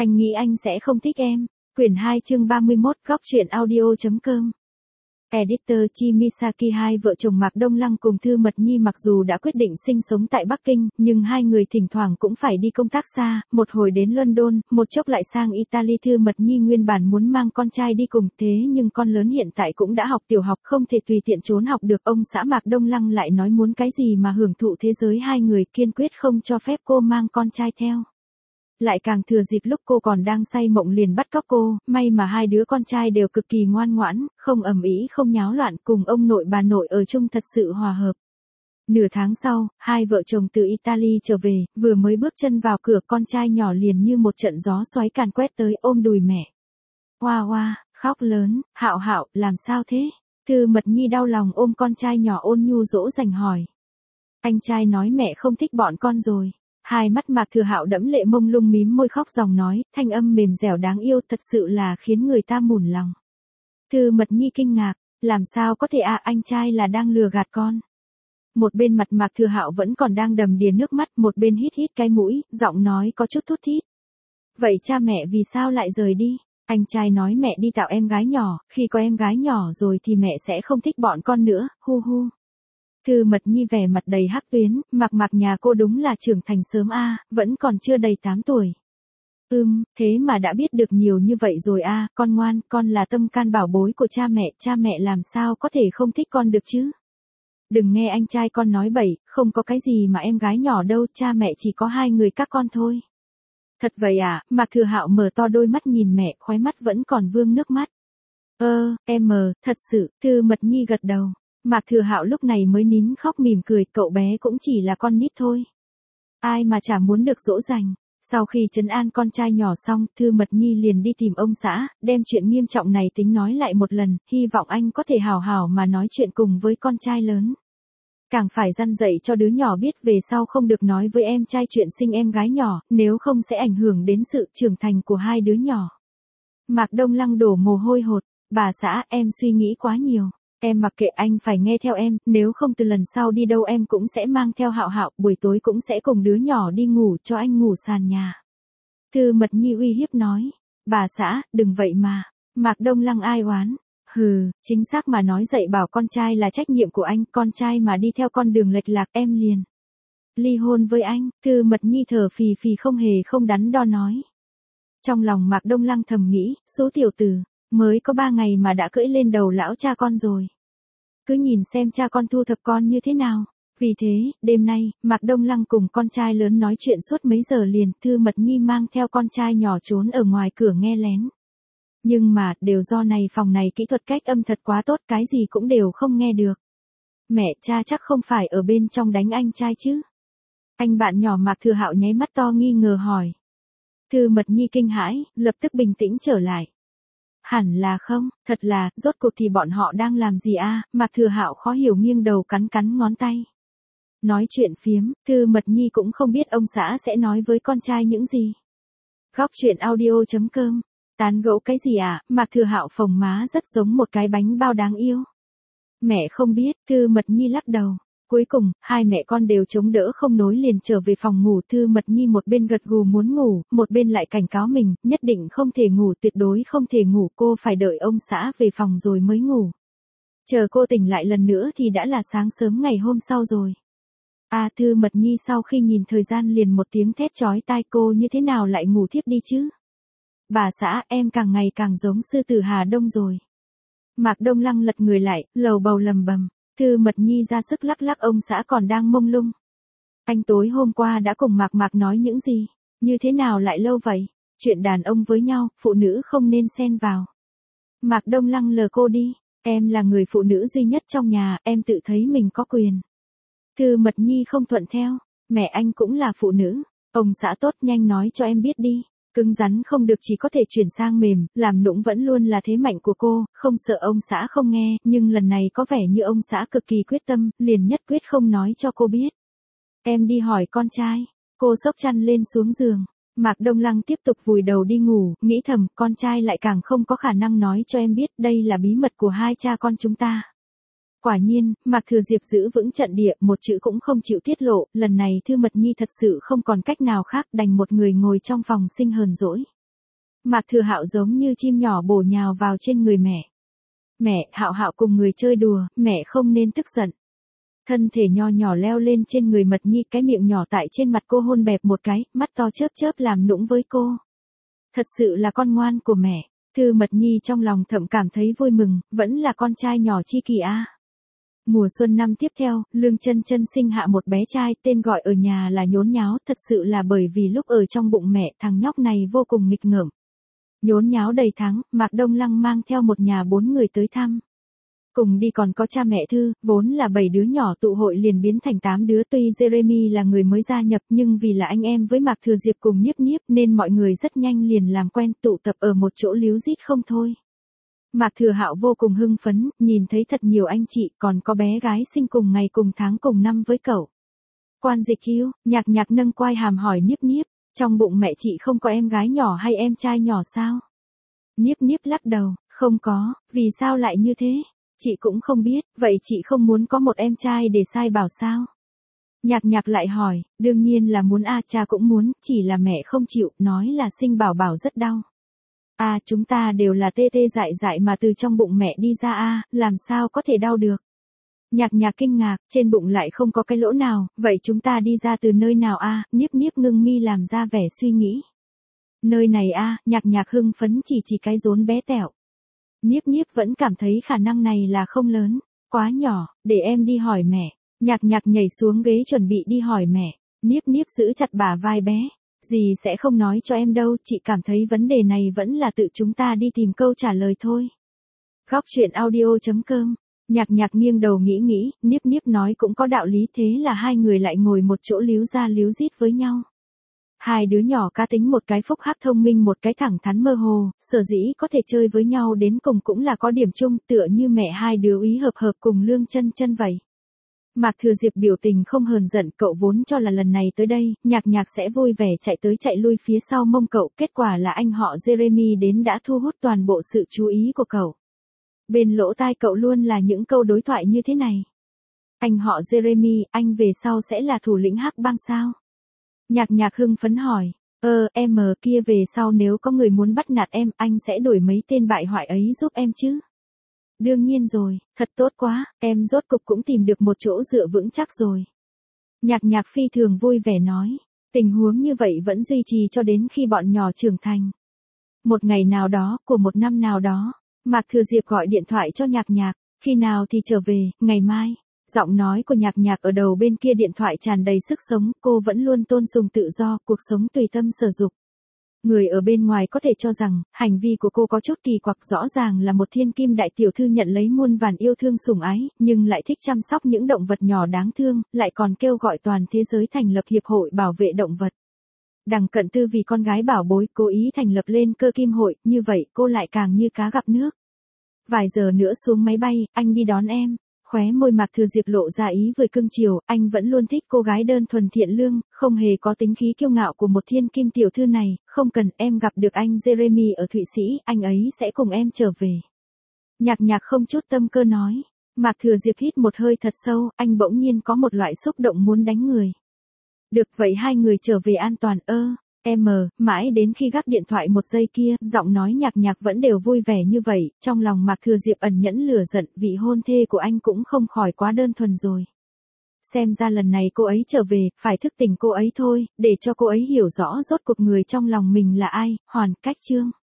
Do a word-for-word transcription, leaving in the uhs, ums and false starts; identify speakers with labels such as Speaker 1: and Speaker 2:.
Speaker 1: Anh nghĩ anh sẽ không thích em. Quyển hai chương ba mươi mốt góc truyện audio.com. Editor Chi Misaki. Hai vợ chồng Mạc Đông Lăng cùng Thư Mật Nhi mặc dù đã quyết định sinh sống tại Bắc Kinh, nhưng hai người thỉnh thoảng cũng phải đi công tác xa, một hồi đến London, một chốc lại sang Italy. Thư Mật Nhi nguyên bản muốn mang con trai đi cùng, thế nhưng con lớn hiện tại cũng đã học tiểu học, không thể tùy tiện trốn học được. Ông xã Mạc Đông Lăng lại nói muốn cái gì mà hưởng thụ thế giới, hai người kiên quyết không cho phép cô mang con trai theo. Lại càng thừa dịp lúc cô còn đang say mộng liền bắt cóc cô, may mà hai đứa con trai đều cực kỳ ngoan ngoãn, không ầm ĩ không nháo loạn, cùng ông nội bà nội ở chung thật sự hòa hợp. Nửa tháng sau, hai vợ chồng từ Italy trở về, vừa mới bước chân vào cửa con trai nhỏ liền như một trận gió xoáy càn quét tới, ôm đùi mẹ. Hoa hoa, khóc lớn. Hạo Hạo, làm sao thế? Thư Mật Nhi đau lòng ôm con trai nhỏ ôn nhu dỗ dành hỏi. Anh trai nói mẹ không thích bọn con rồi. Hai mắt Mạc Thừa Hạo đẫm lệ mông lung mím môi khóc ròng nói, thanh âm mềm dẻo đáng yêu, thật sự là khiến người ta mủn lòng. Thư Mật Nhi kinh ngạc, làm sao có thể à, anh trai là đang lừa gạt con. Một bên mặt Mạc Thừa Hạo vẫn còn đang đầm đìa nước mắt, một bên hít hít cái mũi, giọng nói có chút thút thít. Vậy cha mẹ vì sao lại rời đi? Anh trai nói mẹ đi tạo em gái nhỏ, khi có em gái nhỏ rồi thì mẹ sẽ không thích bọn con nữa, hu hu. Thư Mật Nhi vẻ mặt đầy hắc tuyến, Mạc Mạc nhà cô đúng là trưởng thành sớm a, vẫn còn chưa đầy tám tuổi. Ừm, thế mà đã biết được nhiều như vậy rồi a, con ngoan, con là tâm can bảo bối của cha mẹ, cha mẹ làm sao có thể không thích con được chứ? Đừng nghe anh trai con nói bậy, không có cái gì mà em gái nhỏ đâu, cha mẹ chỉ có hai người các con thôi. Thật vậy à? Mạc Thừa Hạo mở to đôi mắt nhìn mẹ, khóe mắt vẫn còn vương nước mắt. Ơ, em mờ, thật sự. Thư Mật Nhi gật đầu. Mạc Thừa Hạo lúc này mới nín khóc mỉm cười, cậu bé cũng chỉ là con nít thôi. Ai mà chả muốn được dỗ dành. Sau khi trấn an con trai nhỏ xong, Thư Mật Nhi liền đi tìm ông xã, đem chuyện nghiêm trọng này tính nói lại một lần, hy vọng anh có thể hào hào mà nói chuyện cùng với con trai lớn. Càng phải răn dạy cho đứa nhỏ biết về sau không được nói với em trai chuyện sinh em gái nhỏ, nếu không sẽ ảnh hưởng đến sự trưởng thành của hai đứa nhỏ. Mạc Đông Lăng đổ mồ hôi hột, bà xã, em suy nghĩ quá nhiều. Em mặc kệ, anh phải nghe theo em, nếu không từ lần sau đi đâu em cũng sẽ mang theo Hạo Hạo, buổi tối cũng sẽ cùng đứa nhỏ đi ngủ, cho anh ngủ sàn nhà. Thư Mật Nhi uy hiếp nói, bà xã, đừng vậy mà. Mạc Đông Lăng ai oán, hừ, chính xác mà nói dạy bảo con trai là trách nhiệm của anh, con trai mà đi theo con đường lệch lạc em liền ly hôn với anh. Thư Mật Nhi thở phì phì không hề không đắn đo nói. Trong lòng Mạc Đông Lăng thầm nghĩ, số tiểu tử, mới có ba ngày mà đã cưỡi lên đầu lão cha con rồi. Cứ nhìn xem cha con thu thập con như thế nào. Vì thế, đêm nay, Mạc Đông Lăng cùng con trai lớn nói chuyện suốt mấy giờ liền, Thư Mật Nhi mang theo con trai nhỏ trốn ở ngoài cửa nghe lén. Nhưng mà, đều do này phòng này kỹ thuật cách âm thật quá tốt, cái gì cũng đều không nghe được. Mẹ, cha chắc không phải ở bên trong đánh anh trai chứ? Anh bạn nhỏ Mạc Thừa Hạo nháy mắt to nghi ngờ hỏi. Thư Mật Nhi kinh hãi, lập tức bình tĩnh trở lại. Hẳn là không, thật là, rốt cuộc thì bọn họ đang làm gì a? À? Mạc Thừa Hạo khó hiểu nghiêng đầu cắn cắn ngón tay. Nói chuyện phiếm, Thư Mật Nhi cũng không biết ông xã sẽ nói với con trai những gì. Góc truyện audio.com. Tán gẫu cái gì à? Mạc Thừa Hạo phồng má rất giống một cái bánh bao đáng yêu. Mẹ không biết, Thư Mật Nhi lắc đầu. Cuối cùng, hai mẹ con đều chống đỡ không nối liền trở về phòng ngủ. Thư Mật Nhi một bên gật gù muốn ngủ, một bên lại cảnh cáo mình, nhất định không thể ngủ, tuyệt đối không thể ngủ, cô phải đợi ông xã về phòng rồi mới ngủ. Chờ cô tỉnh lại lần nữa thì đã là sáng sớm ngày hôm sau rồi. À, Thư Mật Nhi sau khi nhìn thời gian liền một tiếng thét chói tai, cô như thế nào lại ngủ thiếp đi chứ? Bà xã, em càng ngày càng giống sư tử Hà Đông rồi. Mạc Đông Lăng lật người lại, lầu bầu lầm bầm. Thư Mật Nhi ra sức lắc lắc ông xã còn đang mông lung. Anh tối hôm qua đã cùng Mạc Mạc nói những gì? Như thế nào lại lâu vậy? Chuyện đàn ông với nhau, phụ nữ không nên xen vào. Mạc Đông Lăng lờ cô đi. Em là người phụ nữ duy nhất trong nhà, em tự thấy mình có quyền. Thư Mật Nhi không thuận theo. Mẹ anh cũng là phụ nữ. Ông xã tốt, nhanh nói cho em biết đi. Cứng rắn không được, chỉ có thể chuyển sang mềm, làm nũng vẫn luôn là thế mạnh của cô, không sợ ông xã không nghe, nhưng lần này có vẻ như ông xã cực kỳ quyết tâm, liền nhất quyết không nói cho cô biết. Em đi hỏi con trai. Cô xốc chăn lên xuống giường. Mạc Đông Lăng tiếp tục vùi đầu đi ngủ, nghĩ thầm, con trai lại càng không có khả năng nói cho em biết, đây là bí mật của hai cha con chúng ta. Quả nhiên, Mạc Thừa Diệp giữ vững trận địa, một chữ cũng không chịu tiết lộ, lần này Thư Mật Nhi thật sự không còn cách nào khác, đành một người ngồi trong phòng sinh hờn dỗi. Mạc Thừa Hạo giống như chim nhỏ bổ nhào vào trên người mẹ. Mẹ, Hạo Hạo cùng người chơi đùa, mẹ không nên tức giận. Thân thể nho nhỏ leo lên trên người Mật Nhi, cái miệng nhỏ tại trên mặt cô hôn bẹp một cái, mắt to chớp chớp làm nũng với cô. Thật sự là con ngoan của mẹ. Thư Mật Nhi trong lòng thầm cảm thấy vui mừng, vẫn là con trai nhỏ chi kỳ a. Mùa xuân năm tiếp theo, Lương Chân Chân sinh hạ một bé trai, tên gọi ở nhà là Nhốn Nháo, thật sự là bởi vì lúc ở trong bụng mẹ, thằng nhóc này vô cùng nghịch ngợm. Nhốn Nháo đầy tháng, Mạc Đông Lăng mang theo một nhà bốn người tới thăm. Cùng đi còn có cha mẹ Thư, vốn là bảy đứa nhỏ tụ hội liền biến thành tám đứa. Tuy Jeremy là người mới gia nhập nhưng vì là anh em với Mạc Thừa Diệp cùng Niếp Niếp nên mọi người rất nhanh liền làm quen, tụ tập ở một chỗ líu rít không thôi. Mạc Thừa Hạo vô cùng hưng phấn, nhìn thấy thật nhiều anh chị, còn có bé gái sinh cùng ngày cùng tháng cùng năm với cậu. Quan Dịch yêu, Nhạc Nhạc nâng quai hàm hỏi Niếp Niếp, trong bụng mẹ chị không có em gái nhỏ hay em trai nhỏ sao? Niếp Niếp lắc đầu, không có, vì sao lại như thế? Chị cũng không biết, vậy chị không muốn có một em trai để sai bảo sao? Nhạc Nhạc lại hỏi, đương nhiên là muốn a, cha cũng muốn, chỉ là mẹ không chịu, nói là sinh bảo bảo rất đau. À, chúng ta đều là tê tê dại dại mà từ trong bụng mẹ đi ra a, làm sao có thể đau được? Nhạc Nhạc kinh ngạc, trên bụng lại không có cái lỗ nào, vậy chúng ta đi ra từ nơi nào a? Niếp Niếp ngưng mi làm ra vẻ suy nghĩ. Nơi này a, Nhạc Nhạc hưng phấn chỉ chỉ cái rốn bé tẹo. Niếp Niếp vẫn cảm thấy khả năng này là không lớn, quá nhỏ, để em đi hỏi mẹ. Nhạc Nhạc nhảy xuống ghế chuẩn bị đi hỏi mẹ. Niếp Niếp giữ chặt bả vai bé. Dì sẽ không nói cho em đâu, chị cảm thấy vấn đề này vẫn là tự chúng ta đi tìm câu trả lời thôi. Góc truyện audio chấm com. Nhạc Nhạc nghiêng đầu nghĩ nghĩ, Niếp Niếp nói cũng có đạo lý, thế là hai người lại ngồi một chỗ líu ra líu rít với nhau. Hai đứa nhỏ cá tính, một cái phúc hắc thông minh, một cái thẳng thắn mơ hồ, sở dĩ có thể chơi với nhau đến cùng cũng là có điểm chung, tựa như mẹ hai đứa ý hợp hợp cùng Lương Chân Chân vậy. Mạc Thừa Diệp biểu tình không hờn giận, cậu vốn cho là lần này tới đây, Nhạc Nhạc sẽ vui vẻ chạy tới chạy lui phía sau mông cậu, kết quả là anh họ Jeremy đến đã thu hút toàn bộ sự chú ý của cậu. Bên lỗ tai cậu luôn là những câu đối thoại như thế này. Anh họ Jeremy, anh về sau sẽ là thủ lĩnh hắc bang sao? Nhạc Nhạc hưng phấn hỏi, ơ, em mờ kia về sau nếu có người muốn bắt nạt em, anh sẽ đuổi mấy tên bại hoại ấy giúp em chứ? Đương nhiên rồi, thật tốt quá, em rốt cục cũng tìm được một chỗ dựa vững chắc rồi. Nhạc Nhạc phi thường vui vẻ nói, tình huống như vậy vẫn duy trì cho đến khi bọn nhỏ trưởng thành. Một ngày nào đó, của một năm nào đó, Mạc Thừa Diệp gọi điện thoại cho Nhạc Nhạc, khi nào thì trở về, ngày mai. Giọng nói của Nhạc Nhạc ở đầu bên kia điện thoại tràn đầy sức sống, cô vẫn luôn tôn sùng tự do, cuộc sống tùy tâm sở dục. Người ở bên ngoài có thể cho rằng, hành vi của cô có chút kỳ quặc, rõ ràng là một thiên kim đại tiểu thư nhận lấy muôn vàn yêu thương sủng ái, nhưng lại thích chăm sóc những động vật nhỏ đáng thương, lại còn kêu gọi toàn thế giới thành lập hiệp hội bảo vệ động vật. Đằng Cận Tư vì con gái bảo bối cố ý thành lập lên cơ kim hội, như vậy cô lại càng như cá gặp nước. Vài giờ nữa xuống máy bay, anh đi đón em. Khóe môi Mạc Thừa Diệp lộ ra ý vừa cưng chiều, anh vẫn luôn thích cô gái đơn thuần thiện lương, không hề có tính khí kiêu ngạo của một thiên kim tiểu thư này, không cần, em gặp được anh Jeremy ở Thụy Sĩ, anh ấy sẽ cùng em trở về. Nhạc Nhạc không chút tâm cơ nói. Mạc Thừa Diệp hít một hơi thật sâu, anh bỗng nhiên có một loại xúc động muốn đánh người. Được vậy hai người trở về an toàn ơ. Em mờ, mãi đến khi gác điện thoại một giây kia, giọng nói Nhạc Nhạc vẫn đều vui vẻ như vậy, trong lòng Mạc Thừa Diệp ẩn nhẫn lửa giận, vị hôn thê của anh cũng không khỏi quá đơn thuần rồi. Xem ra lần này cô ấy trở về, phải thức tỉnh cô ấy thôi, để cho cô ấy hiểu rõ rốt cuộc người trong lòng mình là ai, Hoàn Cách Chương.